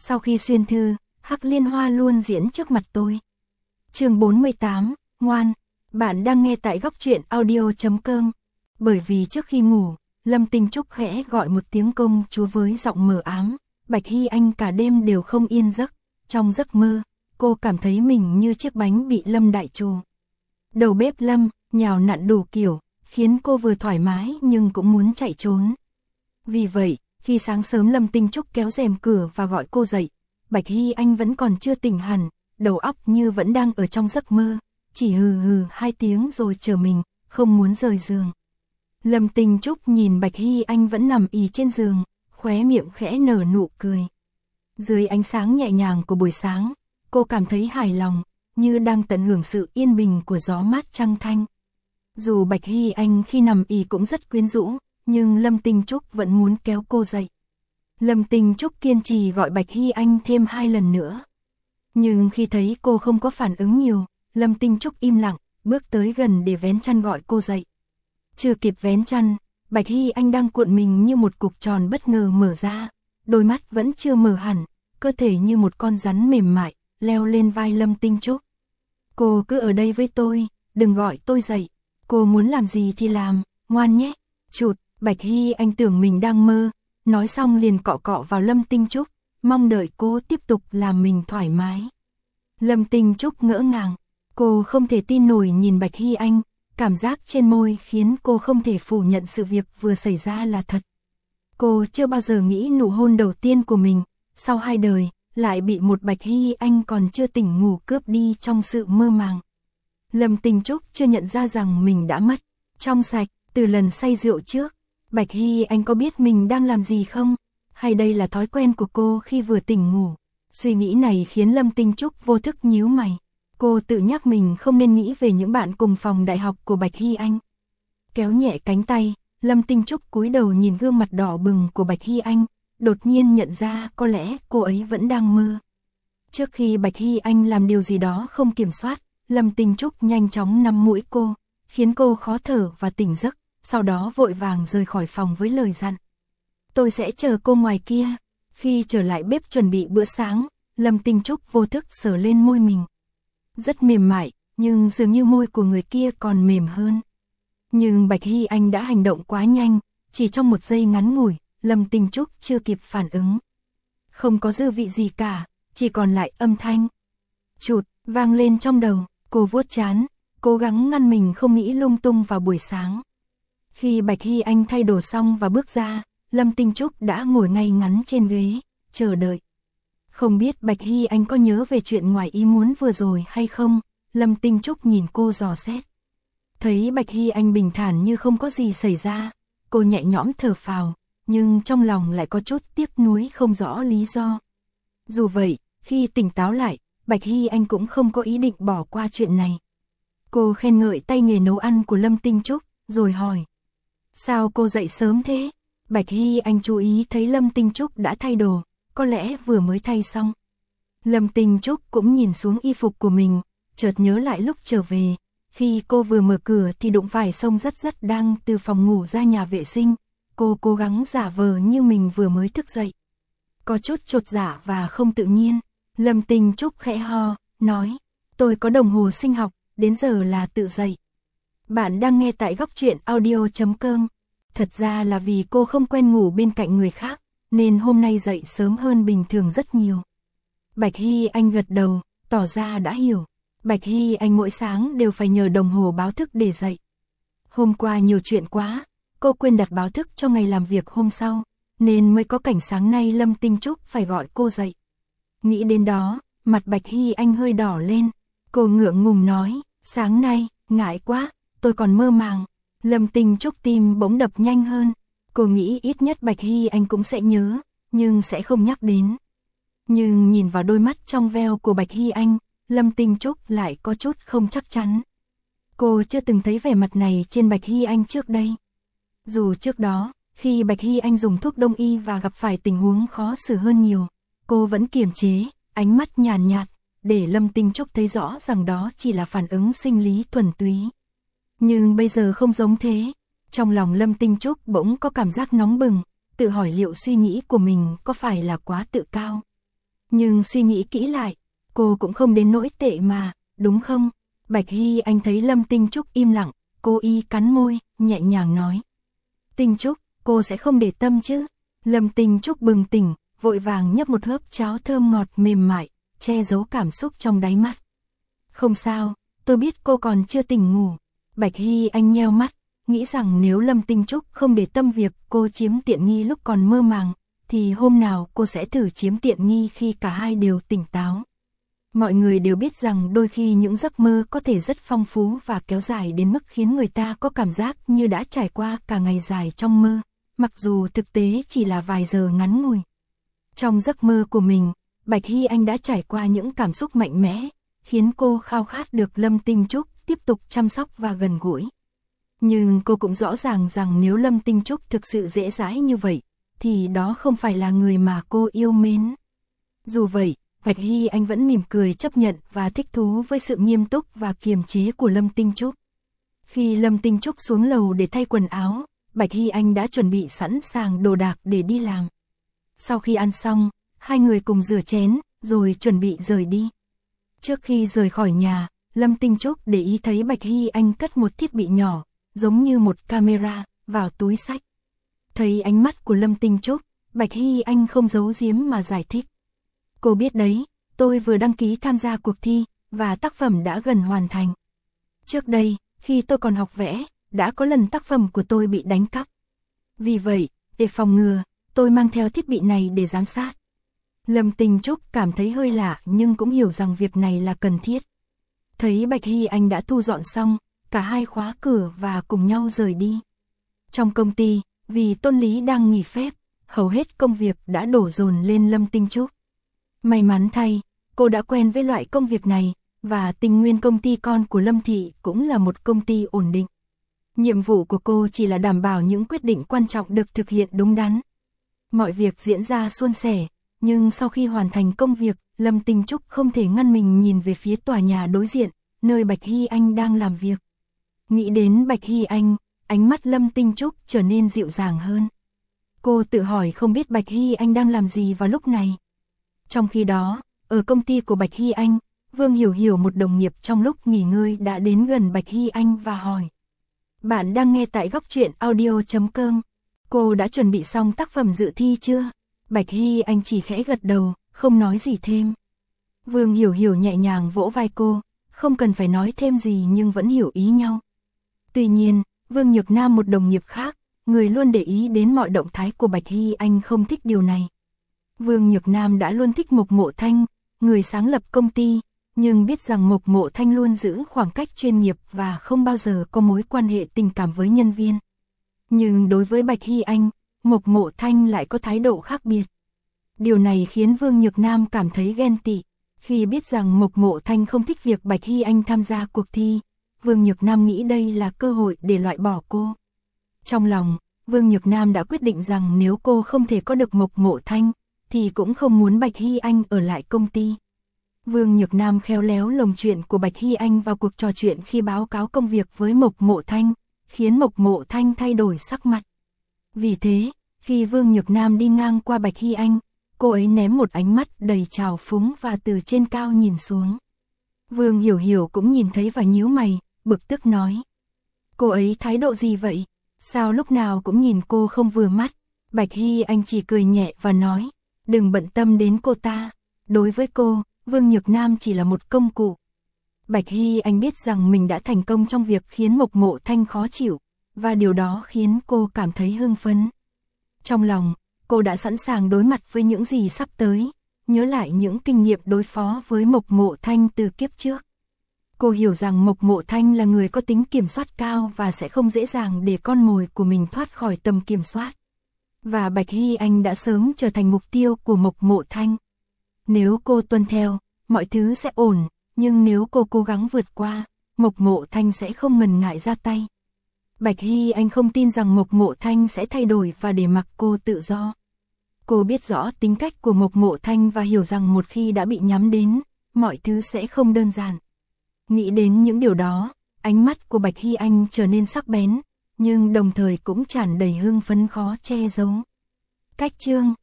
Sau khi xuyên thư, Hắc Liên Hoa luôn diễn trước mặt tôi. Chương 48, ngoan, bạn đang nghe tại góc truyện audio.com. Bởi vì trước khi ngủ, Lâm Tinh Trúc khẽ gọi một tiếng công chúa với giọng mờ ám, Bạch Hy Anh cả đêm đều không yên giấc. Trong giấc mơ, cô cảm thấy mình như chiếc bánh bị Lâm đại trù. Đầu bếp Lâm, nhào nặn đủ kiểu, khiến cô vừa thoải mái nhưng cũng muốn chạy trốn. Vì vậy, khi sáng sớm Lâm Tinh Trúc kéo rèm cửa và gọi cô dậy, Bạch Hy Anh vẫn còn chưa tỉnh hẳn, đầu óc như vẫn đang ở trong giấc mơ, chỉ hừ hừ 2 tiếng rồi chờ mình, không muốn rời giường. Lâm Tinh Trúc nhìn Bạch Hy Anh vẫn nằm ì trên giường, khóe miệng khẽ nở nụ cười. Dưới ánh sáng nhẹ nhàng của buổi sáng, cô cảm thấy hài lòng, như đang tận hưởng sự yên bình của gió mát trăng thanh. Dù Bạch Hy Anh khi nằm ì cũng rất quyến rũ, nhưng Lâm Tinh Trúc vẫn muốn kéo cô dậy. Lâm Tinh Trúc kiên trì gọi Bạch Hy Anh thêm 2 lần nữa. Nhưng khi thấy cô không có phản ứng nhiều, Lâm Tinh Trúc im lặng, bước tới gần để vén chăn gọi cô dậy. Chưa kịp vén chăn, Bạch Hy Anh đang cuộn mình như một cục tròn bất ngờ mở ra, đôi mắt vẫn chưa mở hẳn, cơ thể như một con rắn mềm mại, leo lên vai Lâm Tinh Trúc. Cô cứ ở đây với tôi, đừng gọi tôi dậy, cô muốn làm gì thì làm, ngoan nhé. Chụt, Bạch Hy Anh tưởng mình đang mơ, nói xong liền cọ cọ vào Lâm Tinh Trúc, mong đợi cô tiếp tục làm mình thoải mái. Lâm Tinh Trúc ngỡ ngàng, cô không thể tin nổi nhìn Bạch Hy Anh, cảm giác trên môi khiến cô không thể phủ nhận sự việc vừa xảy ra là thật. Cô chưa bao giờ nghĩ nụ hôn đầu tiên của mình, sau 2 đời, lại bị một Bạch Hy Anh còn chưa tỉnh ngủ cướp đi trong sự mơ màng. Lâm Tinh Trúc chưa nhận ra rằng mình đã mất, trong sạch, từ lần say rượu trước. Bạch Hy Anh có biết mình đang làm gì không? Hay đây là thói quen của cô khi vừa tỉnh ngủ? Suy nghĩ này khiến Lâm Tinh Trúc vô thức nhíu mày. Cô tự nhắc mình không nên nghĩ về những bạn cùng phòng đại học của Bạch Hy Anh. Kéo nhẹ cánh tay, Lâm Tinh Trúc cúi đầu nhìn gương mặt đỏ bừng của Bạch Hy Anh, đột nhiên nhận ra có lẽ cô ấy vẫn đang mơ. Trước khi Bạch Hy Anh làm điều gì đó không kiểm soát, Lâm Tinh Trúc nhanh chóng nắm mũi cô, khiến cô khó thở và tỉnh giấc, sau đó vội vàng rời khỏi phòng với lời dặn. Tôi sẽ chờ cô ngoài kia. Khi trở lại bếp chuẩn bị bữa sáng, Lâm Tinh Trúc vô thức sờ lên môi mình. Rất mềm mại, nhưng dường như môi của người kia còn mềm hơn. Nhưng Bạch Hy Anh đã hành động quá nhanh, chỉ trong 1 giây ngắn ngủi, Lâm Tinh Trúc chưa kịp phản ứng. Không có dư vị gì cả, chỉ còn lại âm thanh. Chụt, vang lên trong đầu, cô vuốt trán, cố gắng ngăn mình không nghĩ lung tung vào buổi sáng. Khi Bạch Hy Anh thay đồ xong và bước ra, Lâm Tinh Trúc đã ngồi ngay ngắn trên ghế, chờ đợi. Không biết Bạch Hy Anh có nhớ về chuyện ngoài ý muốn vừa rồi hay không, Lâm Tinh Trúc nhìn cô dò xét. Thấy Bạch Hy Anh bình thản như không có gì xảy ra, cô nhẹ nhõm thở phào, nhưng trong lòng lại có chút tiếc nuối không rõ lý do. Dù vậy, khi tỉnh táo lại, Bạch Hy Anh cũng không có ý định bỏ qua chuyện này. Cô khen ngợi tay nghề nấu ăn của Lâm Tinh Trúc, rồi hỏi. Sao cô dậy sớm thế? Bạch Hy Anh chú ý thấy Lâm Tinh Trúc đã thay đồ, có lẽ vừa mới thay xong. Lâm Tinh Trúc cũng nhìn xuống y phục của mình, chợt nhớ lại lúc trở về. Khi cô vừa mở cửa thì đụng phải Sông Rất Rất đang từ phòng ngủ ra nhà vệ sinh. Cô cố gắng giả vờ như mình vừa mới thức dậy. Có chút chột dạ và không tự nhiên. Lâm Tinh Trúc khẽ ho, nói. Tôi có đồng hồ sinh học, đến giờ là tự dậy. Bạn đang nghe tại góc truyện audio.com. Thật ra là vì cô không quen ngủ bên cạnh người khác, nên hôm nay dậy sớm hơn bình thường rất nhiều. Bạch Hy Anh gật đầu, tỏ ra đã hiểu. Bạch Hy Anh mỗi sáng đều phải nhờ đồng hồ báo thức để dậy. Hôm qua nhiều chuyện quá, cô quên đặt báo thức cho ngày làm việc hôm sau, nên mới có cảnh sáng nay Lâm Tinh Trúc phải gọi cô dậy. Nghĩ đến đó, mặt Bạch Hy Anh hơi đỏ lên. Cô ngượng ngùng nói, sáng nay, ngại quá, tôi còn mơ màng. Lâm Tinh Trúc tim bỗng đập nhanh hơn. Cô nghĩ ít nhất Bạch Hy Anh cũng sẽ nhớ, nhưng sẽ không nhắc đến. Nhưng nhìn vào đôi mắt trong veo của Bạch Hy Anh, Lâm Tinh Trúc lại có chút không chắc chắn. Cô chưa từng thấy vẻ mặt này trên Bạch Hy Anh trước đây. Dù trước đó, khi Bạch Hy Anh dùng thuốc đông y và gặp phải tình huống khó xử hơn nhiều, cô vẫn kiềm chế, ánh mắt nhàn nhạt, để Lâm Tinh Trúc thấy rõ rằng đó chỉ là phản ứng sinh lý thuần túy. Nhưng bây giờ không giống thế. Trong lòng Lâm Tinh Trúc bỗng có cảm giác nóng bừng, tự hỏi liệu suy nghĩ của mình có phải là quá tự cao. Nhưng suy nghĩ kỹ lại, cô cũng không đến nỗi tệ mà, đúng không? Bạch Hy Anh thấy Lâm Tinh Trúc im lặng, cô y cắn môi, nhẹ nhàng nói. Tinh Trúc, cô sẽ không để tâm chứ? Lâm Tinh Trúc bừng tỉnh, vội vàng nhấp một hớp cháo thơm ngọt mềm mại, che giấu cảm xúc trong đáy mắt. Không sao, tôi biết cô còn chưa tỉnh ngủ. Bạch Hy Anh nheo mắt, nghĩ rằng nếu Lâm Tinh Trúc không để tâm việc cô chiếm tiện nghi lúc còn mơ màng, thì hôm nào cô sẽ thử chiếm tiện nghi khi cả hai đều tỉnh táo. Mọi người đều biết rằng đôi khi những giấc mơ có thể rất phong phú và kéo dài đến mức khiến người ta có cảm giác như đã trải qua cả ngày dài trong mơ, mặc dù thực tế chỉ là vài giờ ngắn ngủi. Trong giấc mơ của mình, Bạch Hy Anh đã trải qua những cảm xúc mạnh mẽ, khiến cô khao khát được Lâm Tinh Trúc tiếp tục chăm sóc và gần gũi. Nhưng cô cũng rõ ràng rằng nếu Lâm Tinh Trúc thực sự dễ dãi như vậy, thì đó không phải là người mà cô yêu mến. Dù vậy, Bạch Hy Anh vẫn mỉm cười chấp nhận và thích thú với sự nghiêm túc và kiềm chế của Lâm Tinh Trúc. Khi Lâm Tinh Trúc xuống lầu để thay quần áo, Bạch Hy Anh đã chuẩn bị sẵn sàng đồ đạc để đi làm. Sau khi ăn xong, hai người cùng rửa chén, rồi chuẩn bị rời đi. Trước khi rời khỏi nhà, Lâm Tinh Trúc để ý thấy Bạch Hy Anh cất một thiết bị nhỏ, giống như một camera, vào túi xách. Thấy ánh mắt của Lâm Tinh Trúc, Bạch Hy Anh không giấu giếm mà giải thích. Cô biết đấy, tôi vừa đăng ký tham gia cuộc thi, và tác phẩm đã gần hoàn thành. Trước đây, khi tôi còn học vẽ, đã có lần tác phẩm của tôi bị đánh cắp. Vì vậy, để phòng ngừa, tôi mang theo thiết bị này để giám sát. Lâm Tinh Trúc cảm thấy hơi lạ nhưng cũng hiểu rằng việc này là cần thiết. Thấy Bạch Hy Anh đã thu dọn xong, cả hai khóa cửa và cùng nhau rời đi. Trong công ty, vì Tôn Lý đang nghỉ phép, hầu hết công việc đã đổ dồn lên Lâm Tinh Trúc. May mắn thay, cô đã quen với loại công việc này, và Tình Nguyên công ty con của Lâm Thị cũng là một công ty ổn định. Nhiệm vụ của cô chỉ là đảm bảo những quyết định quan trọng được thực hiện đúng đắn. Mọi việc diễn ra suôn sẻ, nhưng sau khi hoàn thành công việc, Lâm Tinh Trúc không thể ngăn mình nhìn về phía tòa nhà đối diện, nơi Bạch Hy Anh đang làm việc. Nghĩ đến Bạch Hy Anh, ánh mắt Lâm Tinh Trúc trở nên dịu dàng hơn. Cô tự hỏi không biết Bạch Hy Anh đang làm gì vào lúc này. Trong khi đó, ở công ty của Bạch Hy Anh, Vương Hiểu Hiểu một đồng nghiệp trong lúc nghỉ ngơi đã đến gần Bạch Hy Anh và hỏi. Bạn đang nghe tại Góc Truyện Audio.com. Cô đã chuẩn bị xong tác phẩm dự thi chưa? Bạch Hy Anh chỉ khẽ gật đầu, không nói gì thêm. Vương Hiểu Hiểu nhẹ nhàng vỗ vai cô, không cần phải nói thêm gì nhưng vẫn hiểu ý nhau. Tuy nhiên, Vương Nhược Nam một đồng nghiệp khác, người luôn để ý đến mọi động thái của Bạch Hy Anh không thích điều này. Vương Nhược Nam đã luôn thích Mộc Mộ Thanh, người sáng lập công ty, nhưng biết rằng Mộc Mộ Thanh luôn giữ khoảng cách chuyên nghiệp và không bao giờ có mối quan hệ tình cảm với nhân viên. Nhưng đối với Bạch Hy Anh, Mộc Mộ Thanh lại có thái độ khác biệt. Điều này khiến Vương Nhược Nam cảm thấy ghen tị. Khi biết rằng Mộc Mộ Thanh không thích việc Bạch Hy Anh tham gia cuộc thi, Vương Nhược Nam nghĩ đây là cơ hội để loại bỏ cô. Trong lòng, Vương Nhược Nam đã quyết định rằng nếu cô không thể có được Mộc Mộ Thanh, thì cũng không muốn Bạch Hy Anh ở lại công ty. Vương Nhược Nam khéo léo lồng chuyện của Bạch Hy Anh vào cuộc trò chuyện khi báo cáo công việc với Mộc Mộ Thanh, khiến Mộc Mộ Thanh thay đổi sắc mặt. Vì thế, khi Vương Nhược Nam đi ngang qua Bạch Hy Anh, cô ấy ném một ánh mắt đầy trào phúng và từ trên cao nhìn xuống. Vương Hiểu Hiểu cũng nhìn thấy và nhíu mày, bực tức nói. Cô ấy thái độ gì vậy? Sao lúc nào cũng nhìn cô không vừa mắt? Bạch Hy Anh chỉ cười nhẹ và nói, đừng bận tâm đến cô ta. Đối với cô, Vương Nhược Nam chỉ là một công cụ. Bạch Hy Anh biết rằng mình đã thành công trong việc khiến Mộc Mộ Thanh khó chịu, và điều đó khiến cô cảm thấy hưng phấn. Trong lòng, cô đã sẵn sàng đối mặt với những gì sắp tới, nhớ lại những kinh nghiệm đối phó với Mộc Mộ Thanh từ kiếp trước. Cô hiểu rằng Mộc Mộ Thanh là người có tính kiểm soát cao và sẽ không dễ dàng để con mồi của mình thoát khỏi tầm kiểm soát. Và Bạch Hy Anh đã sớm trở thành mục tiêu của Mộc Mộ Thanh. Nếu cô tuân theo, mọi thứ sẽ ổn, nhưng nếu cô cố gắng vượt qua, Mộc Mộ Thanh sẽ không ngần ngại ra tay. Bạch Hy Anh không tin rằng Mộc Mộ Thanh sẽ thay đổi và để mặc cô tự do. Cô biết rõ tính cách của Mộc Mộ Thanh và hiểu rằng một khi đã bị nhắm đến, mọi thứ sẽ không đơn giản. Nghĩ đến những điều đó, ánh mắt của Bạch Hy Anh trở nên sắc bén, nhưng đồng thời cũng tràn đầy hưng phấn khó che giấu. Cách chương